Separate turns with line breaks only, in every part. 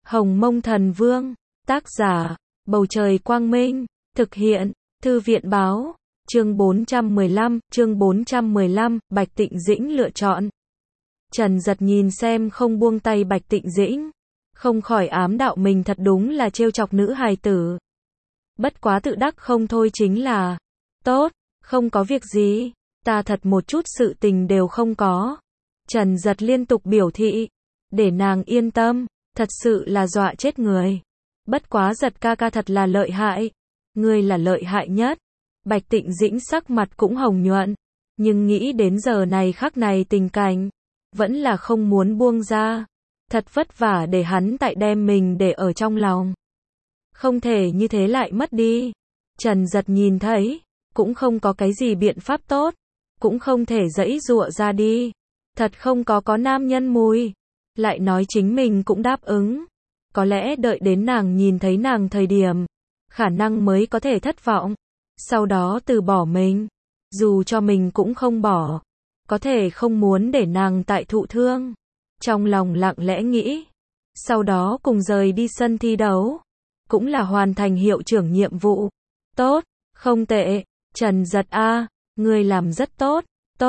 Hồng Mông Thần Vương, tác giả, Bầu Trời Quang Minh, thực hiện, Thư viện Báo, chương 415, Bạch Tịnh Dĩnh lựa chọn. Trần Giật nhìn xem không buông tay Bạch Tịnh Dĩnh, không khỏi ám đạo mình thật đúng là trêu chọc nữ hài tử. Bất quá tự đắc không thôi chính là, tốt, không có việc gì, ta thật một chút sự tình đều không có. Trần Giật liên tục biểu thị, để nàng yên tâm, thật sự là dọa chết người. Bất quá Giật ca ca thật là lợi hại, ngươi là lợi hại nhất. Bạch Tịnh Dĩnh sắc mặt cũng hồng nhuận, nhưng nghĩ đến giờ này khắc này tình cảnh, vẫn là không muốn buông ra. Thật vất vả để hắn tại đem mình để ở trong lòng. Không thể như thế lại mất đi. Trần Giật nhìn thấy, cũng không có cái gì biện pháp tốt, cũng không thể giãy giụa ra đi. Thật không có nam nhân mùi. Lại nói chính mình cũng đáp ứng. Có lẽ đợi đến nàng nhìn thấy nàng thời điểm, khả năng mới có thể thất vọng. Sau đó từ bỏ mình. Dù cho mình cũng không bỏ. Có thể không muốn để nàng tại thụ thương. Trong lòng lặng lẽ nghĩ. Sau đó cùng rời đi sân thi đấu. Cũng là hoàn thành hiệu trưởng nhiệm vụ. Tốt, không tệ. Trần Giật a, ngươi làm rất tốt.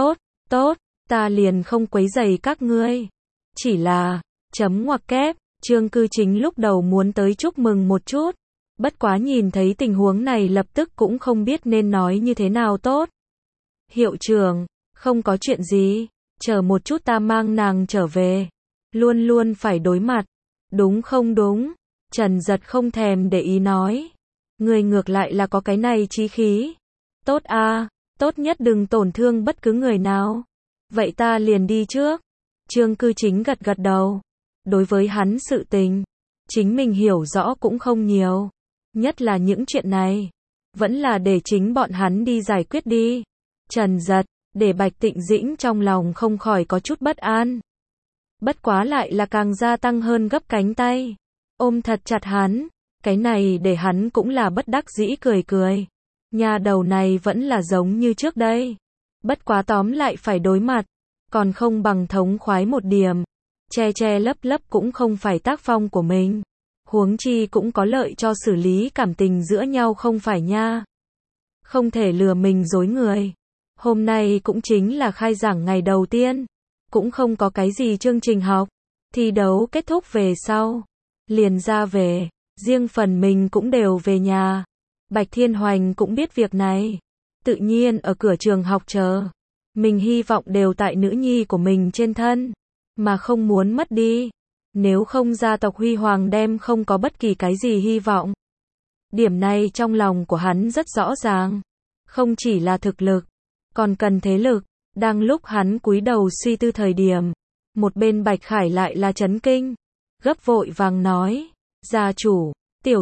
Tốt, ta liền không quấy rầy các ngươi. Chỉ là, chấm ngoặc kép, Trương Cư Chính lúc đầu muốn tới chúc mừng một chút. Bất quá nhìn thấy tình huống này lập tức cũng không biết nên nói như thế nào tốt. Hiệu trưởng, không có chuyện gì, chờ một chút ta mang nàng trở về. Luôn luôn phải đối mặt. Đúng không đúng? Trần Giật không thèm để ý nói. Người ngược lại là có cái này chí khí. Tốt a, tốt nhất đừng tổn thương bất cứ người nào. Vậy ta liền đi trước. Trương Cư Chính gật gật đầu. Đối với hắn sự tình, chính mình hiểu rõ cũng không nhiều. Nhất là những chuyện này, vẫn là để chính bọn hắn đi giải quyết đi. Trần Giật, để Bạch Tịnh Dĩnh trong lòng không khỏi có chút bất an. Bất quá lại là càng gia tăng hơn gấp cánh tay. Ôm thật chặt hắn. Cái này để hắn cũng là bất đắc dĩ cười cười. Nhà đầu này vẫn là giống như trước đây. Bất quá tóm lại phải đối mặt. Còn không bằng thống khoái một điểm. Che lấp lấp cũng không phải tác phong của mình. Huống chi cũng có lợi cho xử lý cảm tình giữa nhau không phải nha. Không thể lừa mình dối người. Hôm nay cũng chính là khai giảng ngày đầu tiên. Cũng không có cái gì chương trình học. Thi đấu kết thúc về sau. Liền ra về. Riêng phần mình cũng đều về nhà. Bạch Thiên Hoành cũng biết việc này. Tự nhiên ở cửa trường học chờ. Mình hy vọng đều tại nữ nhi của mình trên thân. Mà không muốn mất đi. Nếu không gia tộc huy hoàng đem không có bất kỳ cái gì hy vọng. Điểm này trong lòng của hắn rất rõ ràng. Không chỉ là thực lực, còn cần thế lực. Đang lúc hắn cúi đầu suy tư thời điểm. Một bên Bạch Khải lại là chấn kinh. Gấp vội vàng nói. Gia chủ, tiểu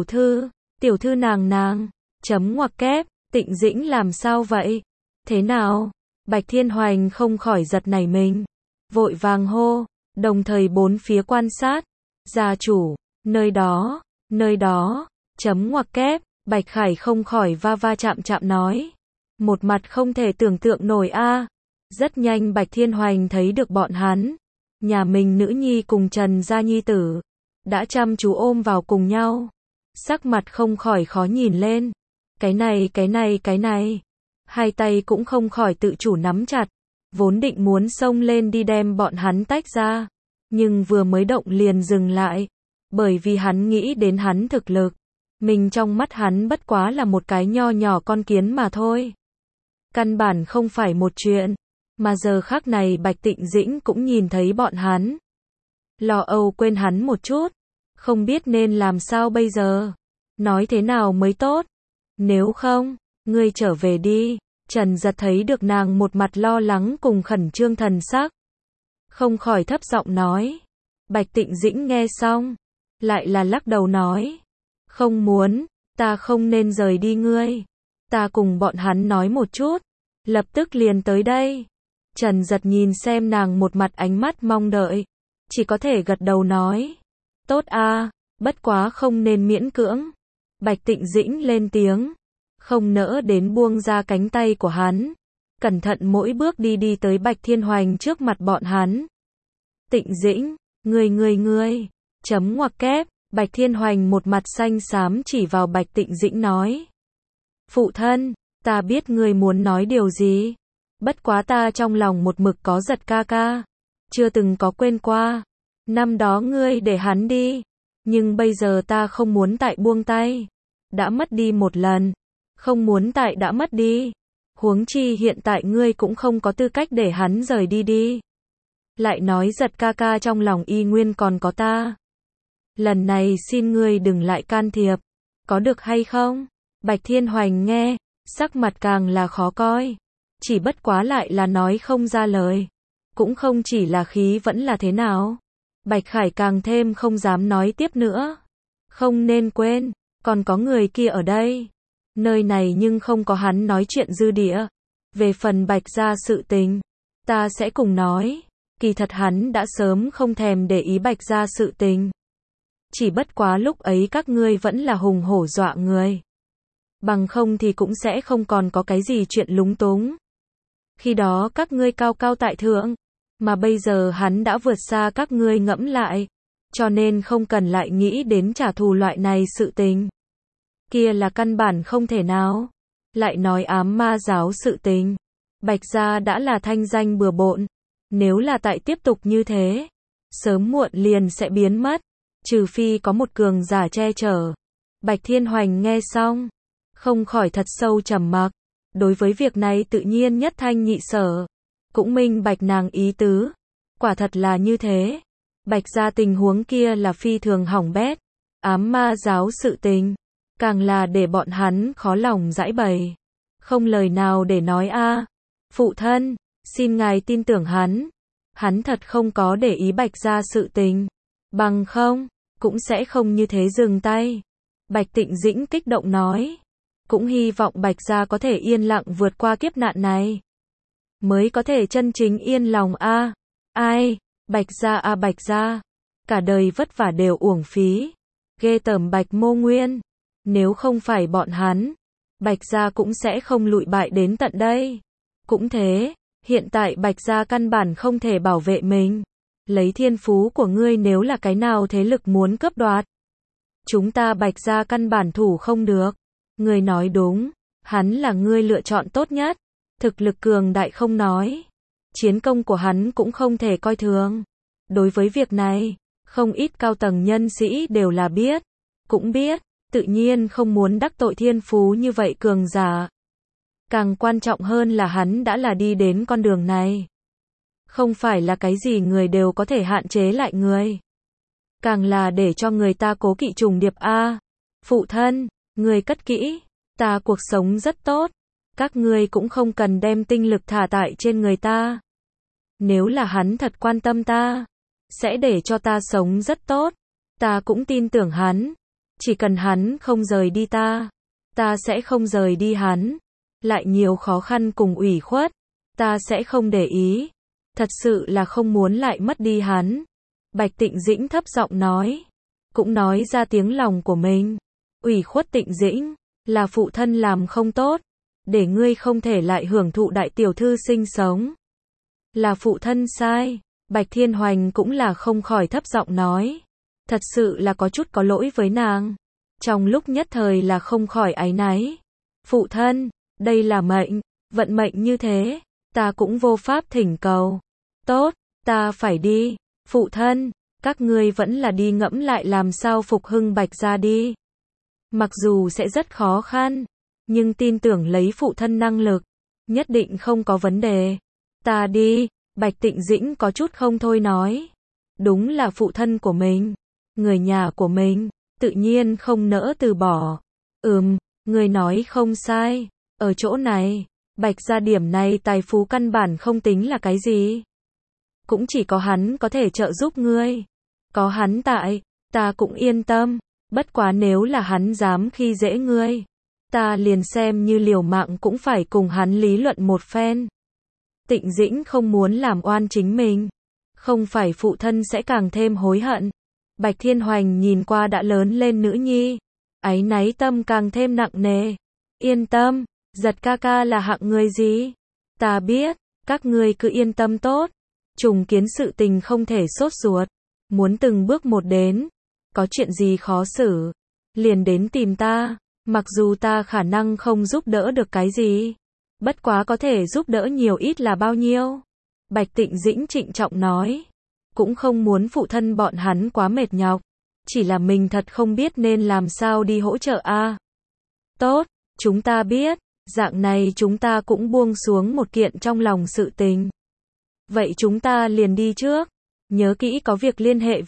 thư nàng. Chấm ngoặc kép, Tịnh Dĩnh làm sao vậy? Thế nào? Bạch Thiên Hoành không khỏi giật nảy mình. Vội vàng hô, đồng thời bốn phía quan sát. Gia chủ, nơi đó, chấm ngoặc kép, Bạch Khải không khỏi va chạm nói. Một mặt không thể tưởng tượng nổi a. Rất nhanh Bạch Thiên Hoành thấy được bọn hắn. Nhà mình nữ nhi cùng Trần gia nhi tử. Đã chăm chú ôm vào cùng nhau. Sắc mặt không khỏi khó nhìn lên. Cái này. Hai tay cũng không khỏi tự chủ nắm chặt. Vốn định muốn xông lên đi đem bọn hắn tách ra. Nhưng vừa mới động liền dừng lại. Bởi vì hắn nghĩ đến hắn thực lực. Mình trong mắt hắn bất quá là một cái nho nhỏ con kiến mà thôi. Căn bản không phải một chuyện. Mà giờ khắc này Bạch Tịnh Dĩnh cũng nhìn thấy bọn hắn. Lo âu quên hắn một chút. Không biết nên làm sao bây giờ. Nói thế nào mới tốt. Nếu không, ngươi trở về đi. Trần Giật thấy được nàng một mặt lo lắng cùng khẩn trương thần sắc. Không khỏi thấp giọng nói. Bạch Tịnh Dĩnh nghe xong. Lại là lắc đầu nói. Không muốn, ta không nên rời đi ngươi. Ta cùng bọn hắn nói một chút. Lập tức liền tới đây. Trần Giật nhìn xem nàng một mặt ánh mắt mong đợi. Chỉ có thể gật đầu nói. Tốt a, bất quá không nên miễn cưỡng. Bạch Tịnh Dĩnh lên tiếng. Không nỡ đến buông ra cánh tay của hắn. Cẩn thận mỗi bước đi tới Bạch Thiên Hoành trước mặt bọn hắn. Tịnh Dĩnh, ngươi. Chấm ngoặc kép, Bạch Thiên Hoành một mặt xanh xám chỉ vào Bạch Tịnh Dĩnh nói. Phụ thân, ta biết ngươi muốn nói điều gì. Bất quá ta trong lòng một mực có giật ca ca. Chưa từng có quên qua. Năm đó ngươi để hắn đi. Nhưng bây giờ ta không muốn tại buông tay. Đã mất đi một lần. Không muốn tại đã mất đi. Huống chi hiện tại ngươi cũng không có tư cách để hắn rời đi đi. Lại nói giật ca ca trong lòng y nguyên còn có ta. Lần này xin ngươi đừng lại can thiệp. Có được hay không? Bạch Thiên Hoành nghe, sắc mặt càng là khó coi. Chỉ bất quá lại là nói không ra lời. Cũng không chỉ là khí vẫn là thế nào. Bạch Khải càng thêm không dám nói tiếp nữa. Không nên quên, còn có người kia ở đây. Nơi này nhưng không có hắn nói chuyện dư địa. Về phần Bạch gia sự tình, ta sẽ cùng nói. Kỳ thật hắn đã sớm không thèm để ý Bạch gia sự tình. Chỉ bất quá lúc ấy các ngươi vẫn là hùng hổ dọa người. Bằng không thì cũng sẽ không còn có cái gì chuyện lúng túng. Khi đó các ngươi cao cao tại thượng, mà bây giờ hắn đã vượt xa các ngươi ngẫm lại. Cho nên không cần lại nghĩ đến trả thù loại này sự tình. Kia là căn bản không thể nào. Lại nói ám ma giáo sự tình. Bạch gia đã là thanh danh bừa bộn. Nếu là tại tiếp tục như thế, sớm muộn liền sẽ biến mất. Trừ phi có một cường giả che chở. Bạch Thiên Hoành nghe xong, không khỏi thật sâu trầm mặc. Đối với việc này tự nhiên nhất thanh nhị sở. Cũng minh bạch nàng ý tứ. Quả thật là như thế. Bạch gia tình huống kia là phi thường hỏng bét. Ám ma giáo sự tình, càng là để bọn hắn khó lòng giải bày. Không lời nào để nói a. Phụ thân, xin ngài tin tưởng hắn. Hắn thật không có để ý Bạch gia sự tình. Bằng không, cũng sẽ không như thế dừng tay. Bạch Tịnh Dĩnh kích động nói. Cũng hy vọng Bạch gia có thể yên lặng vượt qua kiếp nạn này. Mới có thể chân chính yên lòng a. Ai, Bạch gia a Bạch gia. Cả đời vất vả đều uổng phí. Ghê tởm Bạch Mô Nguyên. Nếu không phải bọn hắn, Bạch gia cũng sẽ không lụi bại đến tận đây. Cũng thế, hiện tại Bạch gia căn bản không thể bảo vệ mình. Lấy thiên phú của ngươi nếu là cái nào thế lực muốn cướp đoạt. Chúng ta Bạch gia căn bản thủ không được. Ngươi nói đúng, hắn là ngươi lựa chọn tốt nhất. Thực lực cường đại không nói. Chiến công của hắn cũng không thể coi thường. Đối với việc này, không ít cao tầng nhân sĩ đều là biết. Cũng biết, tự nhiên không muốn đắc tội thiên phú như vậy cường giả. Càng quan trọng hơn là hắn đã là đi đến con đường này. Không phải là cái gì người đều có thể hạn chế lại người. Càng là để cho người ta cố kỵ trùng điệp a. Phụ thân, người cất kỹ, ta cuộc sống rất tốt. Các ngươi cũng không cần đem tinh lực thả tại trên người ta. Nếu là hắn thật quan tâm ta, sẽ để cho ta sống rất tốt. Ta cũng tin tưởng hắn. Chỉ cần hắn không rời đi ta sẽ không rời đi hắn. Lại nhiều khó khăn cùng ủy khuất, ta sẽ không để ý. Thật sự là không muốn lại mất đi hắn. Bạch Tịnh Dĩnh thấp giọng nói. Cũng nói ra tiếng lòng của mình. Ủy khuất Tịnh Dĩnh, là phụ thân làm không tốt. Để ngươi không thể lại hưởng thụ đại tiểu thư sinh sống. Là phụ thân sai. Bạch Thiên Hoành cũng là không khỏi thấp giọng nói. Thật sự là có chút có lỗi với nàng. Trong lúc nhất thời là không khỏi áy náy. Phụ thân, đây là mệnh, vận mệnh như thế. Ta cũng vô pháp thỉnh cầu. Tốt, ta phải đi. Phụ thân, các ngươi vẫn là đi ngẫm lại làm sao phục hưng Bạch gia đi. Mặc dù sẽ rất khó khăn, nhưng tin tưởng lấy phụ thân năng lực, nhất định không có vấn đề. Ta đi, Bạch Tịnh Dĩnh có chút không thôi nói. Đúng là phụ thân của mình, người nhà của mình, tự nhiên không nỡ từ bỏ. Người nói không sai, ở chỗ này, Bạch gia điểm này tài phú căn bản không tính là cái gì. Cũng chỉ có hắn có thể trợ giúp ngươi. Có hắn tại, ta cũng yên tâm. Bất quá nếu là hắn dám khi dễ ngươi, ta liền xem như liều mạng cũng phải cùng hắn lý luận một phen. Tịnh Dĩnh không muốn làm oan chính mình. Không phải phụ thân sẽ càng thêm hối hận. Bạch Thiên Hoành nhìn qua đã lớn lên nữ nhi. Áy náy tâm càng thêm nặng nề. Yên tâm, giật ca ca là hạng người gì? Ta biết, các ngươi cứ yên tâm tốt. Trùng kiến sự tình không thể sốt ruột. Muốn từng bước một đến. có chuyện gì khó xử, liền đến tìm ta, mặc dù ta khả năng không giúp đỡ được cái gì, bất quá có thể giúp đỡ nhiều ít là bao nhiêu. Bạch Tịnh Dĩnh trịnh trọng nói, cũng không muốn phụ thân bọn hắn quá mệt nhọc, chỉ là mình thật không biết nên làm sao đi hỗ trợ a. Tốt, chúng ta biết, dạng này chúng ta cũng buông xuống một kiện trong lòng sự tình. Vậy chúng ta liền đi trước, nhớ kỹ có việc liên hệ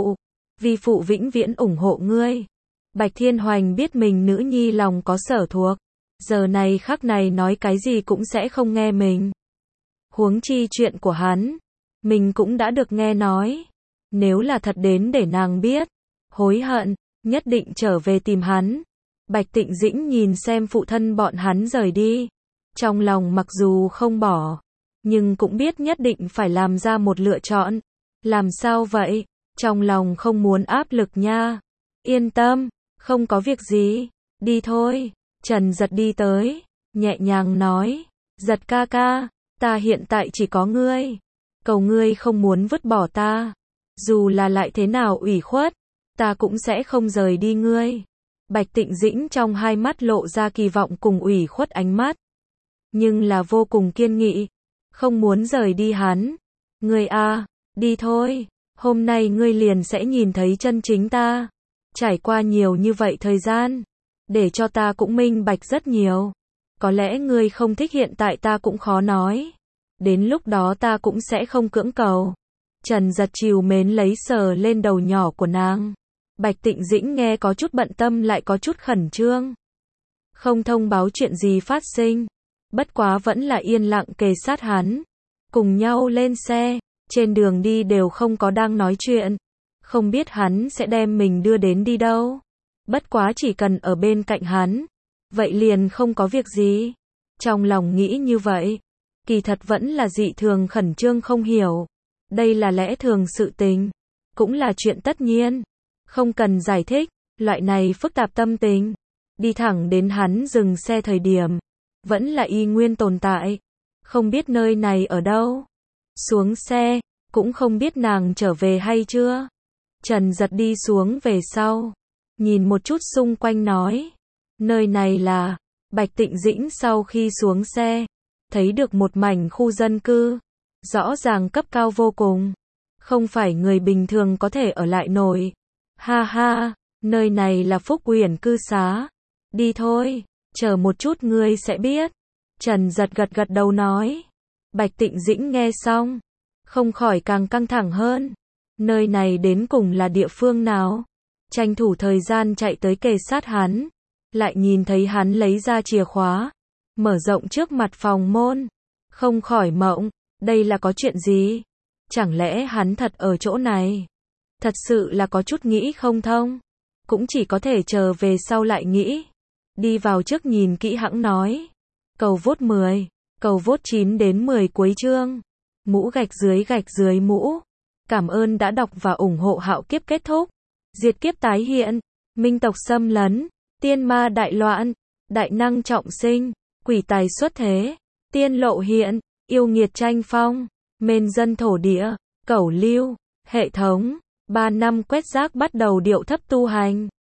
vi phụ vĩnh viễn ủng hộ ngươi. Bạch Thiên Hoành biết mình nữ nhi lòng có sở thuộc, giờ này khắc này nói cái gì cũng sẽ không nghe mình. Huống chi chuyện của hắn, mình cũng đã được nghe nói, nếu là thật đến để nàng biết, hối hận, nhất định trở về tìm hắn. Bạch Tịnh Dĩnh nhìn xem phụ thân bọn hắn rời đi, trong lòng mặc dù không bỏ, nhưng cũng biết nhất định phải làm ra một lựa chọn. Làm sao vậy? Trong lòng không muốn áp lực nha. Yên tâm, không có việc gì, đi thôi. Trần Giật đi tới, nhẹ nhàng nói, Giật ca ca, ta hiện tại chỉ có ngươi, cầu ngươi không muốn vứt bỏ ta, dù là lại thế nào ủy khuất, ta cũng sẽ không rời đi ngươi. Bạch Tịnh Dĩnh trong hai mắt lộ ra kỳ vọng cùng ủy khuất ánh mắt, nhưng là vô cùng kiên nghị, không muốn rời đi hắn. Ngươi a, đi thôi, hôm nay ngươi liền sẽ nhìn thấy chân chính ta. Trải qua nhiều như vậy thời gian, để cho ta cũng minh bạch rất nhiều. Có lẽ ngươi không thích hiện tại ta cũng khó nói. Đến lúc đó ta cũng sẽ không cưỡng cầu. Trần Giật trìu mến lấy sờ lên đầu nhỏ của nàng. Bạch Tịnh Dĩnh nghe có chút bận tâm lại có chút khẩn trương. Không thông báo chuyện gì phát sinh. Bất quá vẫn là yên lặng kề sát hắn. Cùng nhau lên xe, trên đường đi đều không có đang nói chuyện. Không biết hắn sẽ đem mình đưa đến đi đâu. Bất quá chỉ cần ở bên cạnh hắn, vậy liền không có việc gì. Trong lòng nghĩ như vậy, kỳ thật vẫn là dị thường khẩn trương không hiểu. Đây là lẽ thường sự tình, cũng là chuyện tất nhiên. Không cần giải thích, loại này phức tạp tâm tình. Đi thẳng đến hắn dừng xe thời điểm, vẫn là y nguyên tồn tại. Không biết nơi này ở đâu. Xuống xe, cũng không biết nàng trở về hay chưa. Trần Giật đi xuống về sau, nhìn một chút xung quanh nói, nơi này là. Bạch Tịnh Dĩnh sau khi xuống xe, thấy được một mảnh khu dân cư, rõ ràng cấp cao vô cùng, không phải người bình thường có thể ở lại nổi. Ha ha, nơi này là Phúc Uyển cư xá. Đi thôi, chờ một chút ngươi sẽ biết. Trần Giật gật gật đầu nói. Bạch Tịnh Dĩnh nghe xong, không khỏi càng căng thẳng hơn. Nơi này đến cùng là địa phương nào? Tranh thủ thời gian chạy tới kề sát hắn, lại nhìn thấy hắn lấy ra chìa khóa, mở rộng trước mặt phòng môn. Không khỏi mộng, đây là có chuyện gì? Chẳng lẽ hắn thật ở chỗ này? Thật sự là có chút nghĩ không thông. Cũng chỉ có thể chờ về sau lại nghĩ. Đi vào trước nhìn kỹ hãng nói. Cầu vote 10, cầu vote 9 đến 10 cuối chương. Mũ gạch dưới mũ. Cảm ơn đã đọc và ủng hộ Hạo Kiếp kết thúc. Diệt kiếp tái hiện, minh tộc xâm lấn, tiên ma đại loạn, đại năng trọng sinh, quỷ tài xuất thế, tiên lộ hiện, yêu nghiệt tranh phong, mên dân thổ địa, cẩu lưu, hệ thống, 3 năm quét rác bắt đầu điệu thấp tu hành.